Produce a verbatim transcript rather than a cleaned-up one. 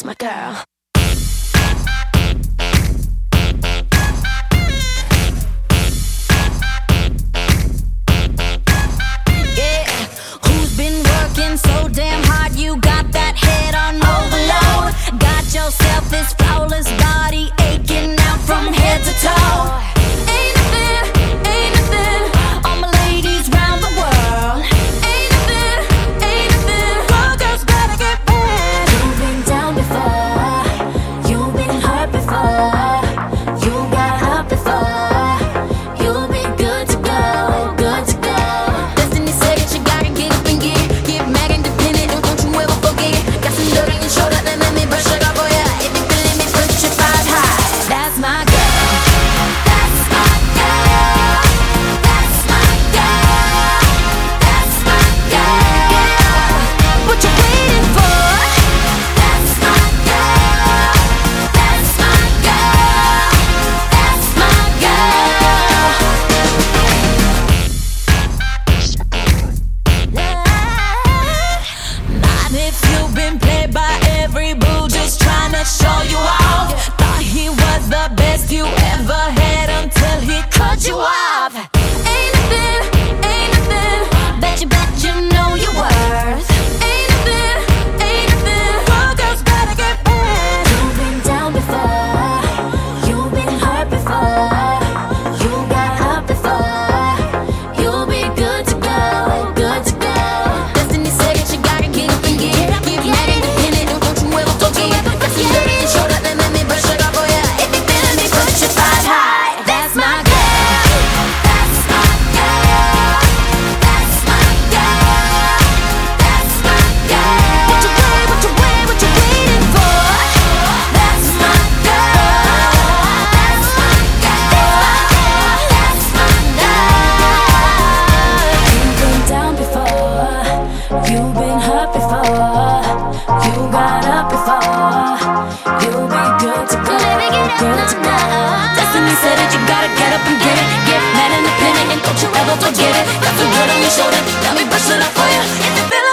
my girl. So damn hard, you got that head on overload. Got yourself this flawless body aching out from head to toe. Ain't nothing, ain't nothing, all my ladies round the world. Ain't nothing, ain't nothing, all girls gotta get bad. You've been down before, you've been hurt before, you got up before. You'll be good to go, good to go. Destiny said that you gotta get up and get it. Show you off. Thought he was the best you ever had until he cut you off. Ain't nothing, ain't nothing, bet you, bet you know your worth. Ain't nothing, ain't nothing, all girls gotta get bad. You've been down before, you've been hurt before, you got up before. You'll be good to go, good to go. Destiny said that you gotta get up and get it. Get mad independent, don't you ever forget. You've been hurt before, you got up before. You'll be good to go, good to go. Destiny said that you gotta get up and get it. Get mad independent and don't you ever forget it. Got some good on your shoulder, let me brush it up for you. If you feel